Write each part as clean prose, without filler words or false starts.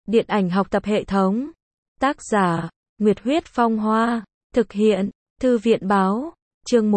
Điện ảnh học tập hệ thống. Tác giả, Nguyệt Huyết Phong Hoa. Thực hiện, Thư viện Báo. Chương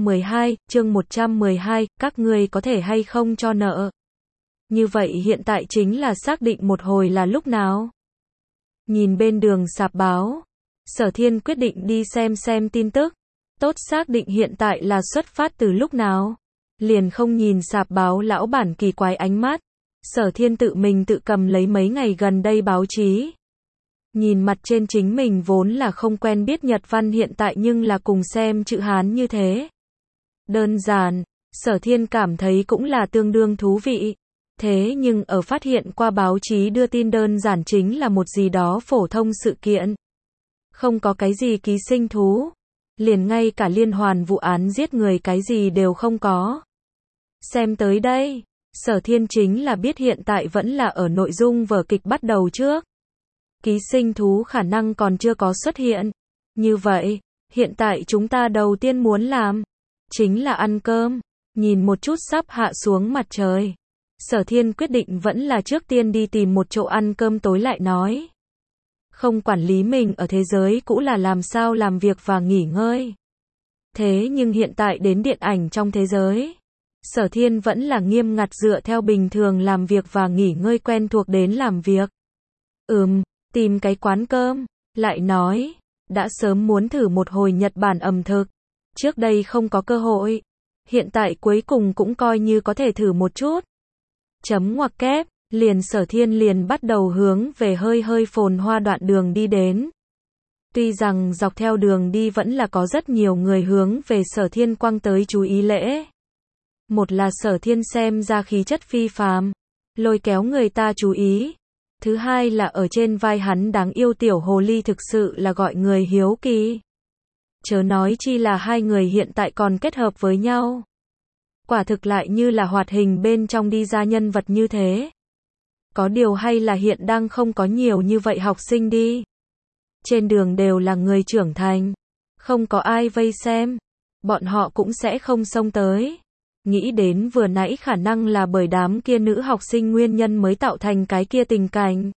112, các ngươi có thể hay không cho nợ. Như vậy hiện tại chính là xác định một hồi là lúc nào. Nhìn bên đường sạp báo, Sở Thiên quyết định đi xem tin tức. Tốt xác định hiện tại là xuất phát từ lúc nào. Liền không nhìn sạp báo lão bản kỳ quái ánh mắt. Sở Thiên tự mình tự cầm lấy mấy ngày gần đây báo chí. Nhìn mặt trên chính mình vốn là không quen biết Nhật văn hiện tại nhưng là cùng xem chữ Hán như thế. Đơn giản, Sở Thiên cảm thấy cũng là tương đương thú vị. Thế nhưng ở phát hiện qua báo chí đưa tin đơn giản chính là một gì đó phổ thông sự kiện. Không có cái gì ký sinh thú. Liền ngay cả liên hoàn vụ án giết người cái gì đều không có. Xem tới đây, Sở Thiên chính là biết hiện tại vẫn là ở nội dung vở kịch bắt đầu trước. Ký sinh thú khả năng còn chưa có xuất hiện. Như vậy, hiện tại chúng ta đầu tiên muốn làm, chính là ăn cơm. Nhìn một chút sắp hạ xuống mặt trời. Sở Thiên quyết định vẫn là trước tiên đi tìm một chỗ ăn cơm tối lại nói. Không quản lý mình ở thế giới cũ là làm sao làm việc và nghỉ ngơi. Thế nhưng hiện tại đến điện ảnh trong thế giới, Sở Thiên vẫn là nghiêm ngặt dựa theo bình thường làm việc và nghỉ ngơi quen thuộc đến làm việc. Tìm cái quán cơm, lại nói, đã sớm muốn thử một hồi Nhật Bản ẩm thực. Trước đây không có cơ hội, hiện tại cuối cùng cũng coi như có thể thử một chút. Chấm ngoặc kép, liền Sở Thiên liền bắt đầu hướng về hơi phồn hoa đoạn đường đi đến. Tuy rằng dọc theo đường đi vẫn là có rất nhiều người hướng về Sở Thiên quăng tới chú ý lễ. Một là Sở Thiên xem ra khí chất phi phàm, lôi kéo người ta chú ý. Thứ hai là ở trên vai hắn đáng yêu tiểu hồ ly thực sự là gọi người hiếu kỳ. Chớ nói chi là hai người hiện tại còn kết hợp với nhau. Quả thực lại như là hoạt hình bên trong đi ra nhân vật như thế. Có điều hay là hiện đang không có nhiều như vậy học sinh đi. Trên đường đều là người trưởng thành. Không có ai vây xem. Bọn họ cũng sẽ không xông tới. Nghĩ đến vừa nãy khả năng là bởi đám kia nữ học sinh nguyên nhân mới tạo thành cái kia tình cảnh.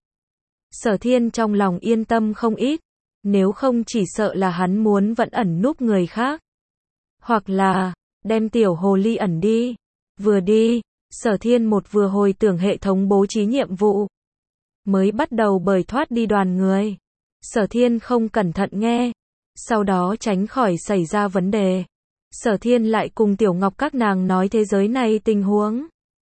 Sở Thiên trong lòng yên tâm không ít. Nếu không chỉ sợ là hắn muốn vẫn ẩn núp người khác. Hoặc là, đem tiểu hồ ly ẩn đi. Vừa đi, Sở Thiên vừa hồi tưởng hệ thống bố trí nhiệm vụ. Mới bắt đầu bởi thoát đi đoàn người. Sở Thiên không cẩn thận nghe. Sau đó tránh khỏi xảy ra vấn đề. Sở Thiên lại cùng Tiểu Ngọc các nàng nói thế giới này tình huống.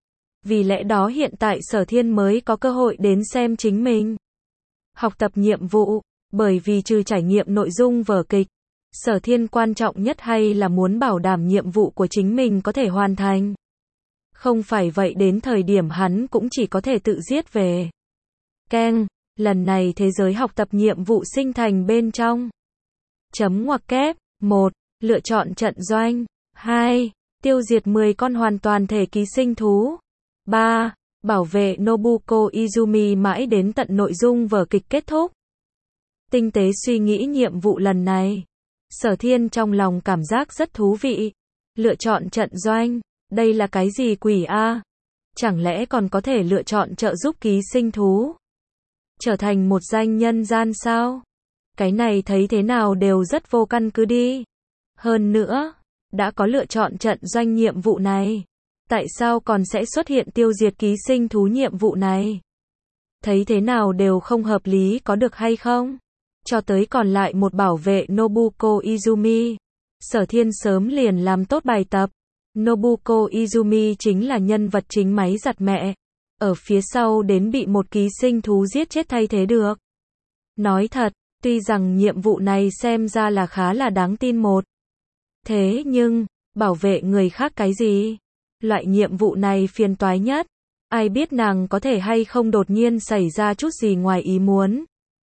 Vì lẽ đó hiện tại Sở Thiên mới có cơ hội đến xem chính mình. Học tập nhiệm vụ, bởi vì trừ trải nghiệm nội dung vở kịch, Sở Thiên quan trọng nhất hay là muốn bảo đảm nhiệm vụ của chính mình có thể hoàn thành. Không phải vậy đến thời điểm hắn cũng chỉ có thể tự giết về. Keng, lần này thế giới học tập nhiệm vụ sinh thành bên trong. Chấm ngoặc kép, 1. Lựa chọn trận doanh. 2. Tiêu diệt 10 con hoàn toàn thể ký sinh thú. 3. Bảo vệ Nobuko Izumi mãi đến tận nội dung vở kịch kết thúc. Tinh tế suy nghĩ nhiệm vụ lần này. Sở Thiên trong lòng cảm giác rất thú vị. Lựa chọn trận doanh. Đây là cái gì quỷ a? Chẳng lẽ còn có thể lựa chọn trợ giúp ký sinh thú? Trở thành một danh nhân gian sao? Cái này thấy thế nào đều rất vô căn cứ đi. Hơn nữa, đã có lựa chọn trận doanh nhiệm vụ này. Tại sao còn sẽ xuất hiện tiêu diệt ký sinh thú nhiệm vụ này? Thấy thế nào đều không hợp lý có được hay không? Cho tới còn lại một bảo vệ Nobuko Izumi. Sở Thiên sớm liền làm tốt bài tập. Nobuko Izumi chính là nhân vật chính máy giặt mẹ. Ở phía sau đến bị một ký sinh thú giết chết thay thế được. Nói thật, tuy rằng nhiệm vụ này xem ra là khá là đáng tin một. Thế nhưng, bảo vệ người khác cái gì? Loại nhiệm vụ này phiền toái nhất. Ai biết nàng có thể hay không đột nhiên xảy ra chút gì ngoài ý muốn.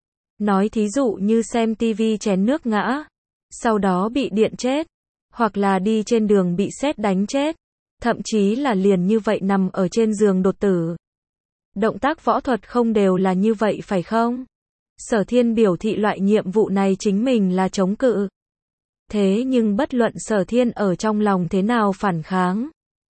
Nói thí dụ như xem tivi chén nước ngã. Sau đó bị điện chết. Hoặc là đi trên đường bị sét đánh chết. Thậm chí là liền như vậy nằm ở trên giường đột tử. Động tác võ thuật không đều là như vậy phải không? Sở Thiên biểu thị loại nhiệm vụ này chính mình là chống cự. Thế nhưng bất luận Sở Thiên ở trong lòng thế nào phản kháng.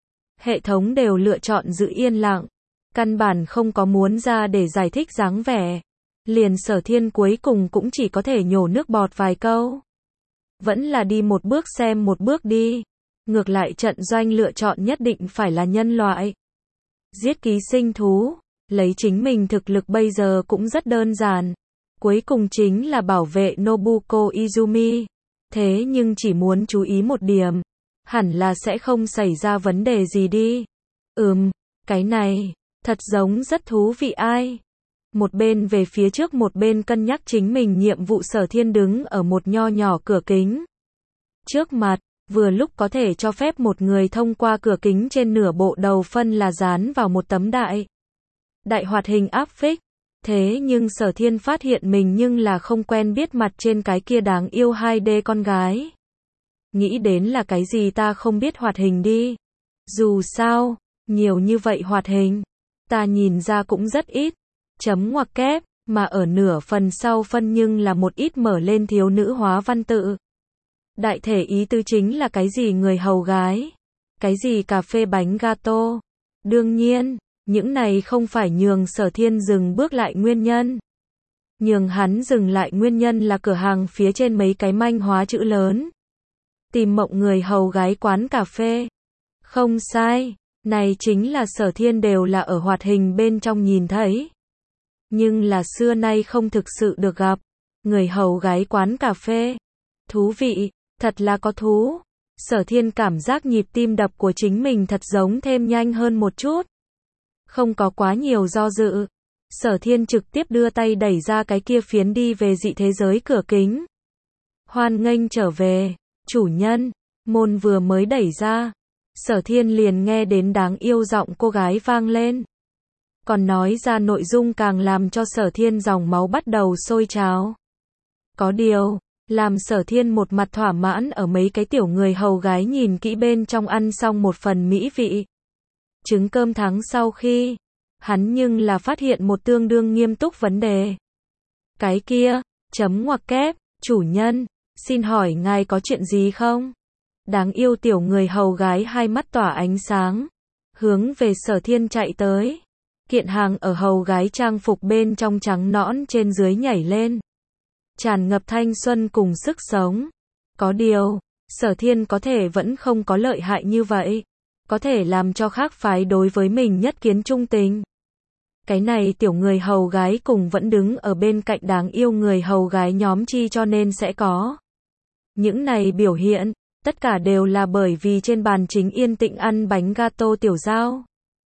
Hệ thống đều lựa chọn giữ yên lặng. Căn bản không có muốn ra để giải thích dáng vẻ. liền Sở Thiên cuối cùng cũng chỉ có thể nhổ nước bọt vài câu. Vẫn là đi một bước xem một bước đi. Ngược lại trận doanh lựa chọn nhất định phải là nhân loại. Giết ký sinh thú, lấy chính mình thực lực bây giờ cũng rất đơn giản. Cuối cùng chính là bảo vệ Nobuko Izumi. Thế nhưng chỉ muốn chú ý một điểm, hẳn là sẽ không xảy ra vấn đề gì đi. Cái này, thật giống rất thú vị ai. Một bên về phía trước một bên cân nhắc chính mình nhiệm vụ Sở Thiên đứng ở một nho nhỏ cửa kính. Trước mặt, vừa lúc có thể cho phép một người thông qua cửa kính trên nửa bộ đầu phân là dán vào một tấm đại hoạt hình áp phích. Thế nhưng Sở Thiên phát hiện mình nhưng là không quen biết mặt trên cái kia đáng yêu 2D con gái. Nghĩ đến là cái gì ta không biết hoạt hình đi. Dù sao, nhiều như vậy hoạt hình, ta nhìn ra cũng rất ít. Chấm ngoặc kép, mà ở nửa phần sau phân nhưng là một ít mở lên thiếu nữ hóa văn tự. Đại thể ý tứ chính là cái gì người hầu gái, cái gì cà phê bánh gato. Đương nhiên, những này không phải nhường Sở Thiên dừng bước lại nguyên nhân. Nhường hắn dừng lại nguyên nhân là cửa hàng phía trên mấy cái manh hóa chữ lớn. Tìm mộng người hầu gái quán cà phê. Không sai, này chính là Sở Thiên đều là ở hoạt hình bên trong nhìn thấy. Nhưng là xưa nay không thực sự được gặp. Người hầu gái quán cà phê. Thú vị, thật là có thú. Sở Thiên cảm giác nhịp tim đập của chính mình thật giống thêm nhanh hơn một chút. Không có quá nhiều do dự. Sở Thiên trực tiếp đưa tay đẩy ra cái kia phiến đi về dị thế giới cửa kính. Hoan nghênh trở về, chủ nhân. Môn vừa mới đẩy ra, Sở Thiên liền nghe đến đáng yêu giọng cô gái vang lên. Còn nói ra nội dung càng làm cho Sở Thiên dòng máu bắt đầu sôi trào. Có điều, làm Sở Thiên một mặt thỏa mãn ở mấy cái tiểu người hầu gái nhìn kỹ bên trong ăn xong một phần mỹ vị trứng cơm thắng sau khi, hắn nhưng là phát hiện một tương đương nghiêm túc vấn đề. Cái kia, chấm ngoặc kép, chủ nhân, xin hỏi ngài có chuyện gì không? Đáng yêu tiểu người hầu gái hai mắt tỏa ánh sáng, hướng về Sở Thiên chạy tới. Kiện hàng ở hầu gái trang phục bên trong trắng nõn trên dưới nhảy lên. Tràn ngập thanh xuân cùng sức sống. Có điều, Sở Thiên có thể vẫn không có lợi hại như vậy. Có thể làm cho khác phái đối với mình nhất kiến trung tình. Cái này tiểu người hầu gái cùng vẫn đứng ở bên cạnh đáng yêu người hầu gái nhóm chi cho nên sẽ có. Những này biểu hiện, tất cả đều là bởi vì trên bàn chính yên tĩnh ăn bánh gato tiểu giao.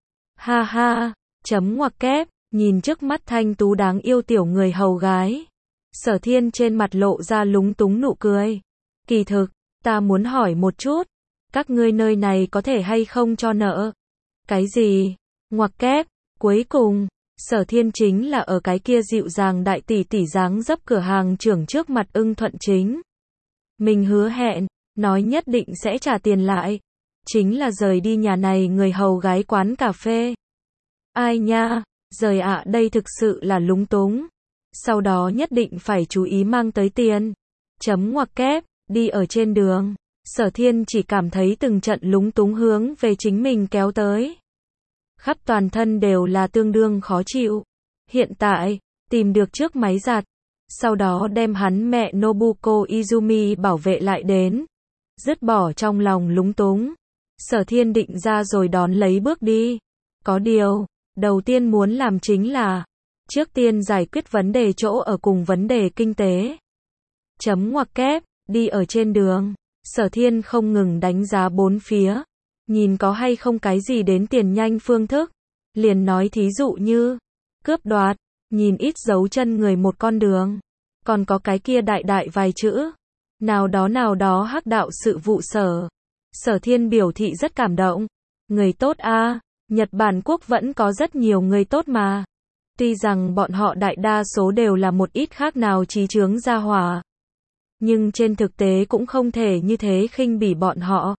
Ha ha, chấm ngoặc kép, nhìn trước mắt thanh tú đáng yêu tiểu người hầu gái. Sở Thiên trên mặt lộ ra lúng túng nụ cười. Kỳ thực, ta muốn hỏi một chút. Các ngươi nơi này có thể hay không cho nợ? Cái gì? Ngoặc kép, cuối cùng, Sở Thiên chính là ở cái kia dịu dàng đại tỷ tỷ dáng dấp cửa hàng trưởng trước mặt ưng thuận chính. Mình hứa hẹn, nói nhất định sẽ trả tiền lại. Chính là rời đi nhà này người hầu gái quán cà phê. Ai nha, rời ạ đây thực sự là lúng túng. Sau đó nhất định phải chú ý mang tới tiền. Chấm ngoặc kép, đi ở trên đường. Sở Thiên chỉ cảm thấy từng trận lúng túng hướng về chính mình kéo tới. Khắp toàn thân đều là tương đương khó chịu. Hiện tại, tìm được chiếc máy giặt. Sau đó đem hắn mẹ Nobuko Izumi bảo vệ lại đến. Dứt bỏ trong lòng lúng túng. Sở Thiên định ra rồi đón lấy bước đi. Có điều, đầu tiên muốn làm chính là trước tiên giải quyết vấn đề chỗ ở cùng vấn đề kinh tế. Chấm ngoặc kép, đi ở trên đường. Sở Thiên không ngừng đánh giá bốn phía, nhìn có hay không cái gì đến tiền nhanh phương thức, liền nói thí dụ như, cướp đoạt, nhìn ít dấu chân người một con đường, còn có cái kia đại vài chữ, nào đó hắc đạo sự vụ sở. Sở Thiên biểu thị rất cảm động, người tốt a, Nhật Bản quốc vẫn có rất nhiều người tốt mà. Tuy rằng bọn họ đại đa số đều là một ít khác nào trí chướng gia hỏa. Nhưng trên thực tế cũng không thể như thế khinh bỉ bọn họ.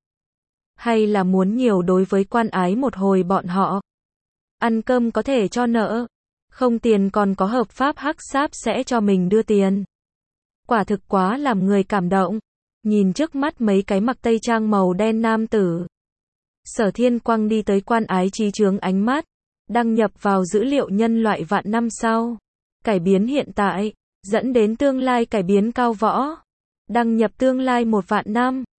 Hay là muốn nhiều đối với quan ái một hồi bọn họ. Ăn cơm có thể cho nợ. Không tiền còn có hợp pháp hắc sáp sẽ cho mình đưa tiền. Quả thực quá làm người cảm động. Nhìn trước mắt mấy cái mặc tây trang màu đen nam tử. Sở Thiên quăng đi tới quan ái trí chướng ánh mắt. Đăng nhập vào dữ liệu nhân loại vạn năm sau. cải biến hiện tại, dẫn đến tương lai cải biến cao võ. Đăng nhập tương lai 1 vạn năm.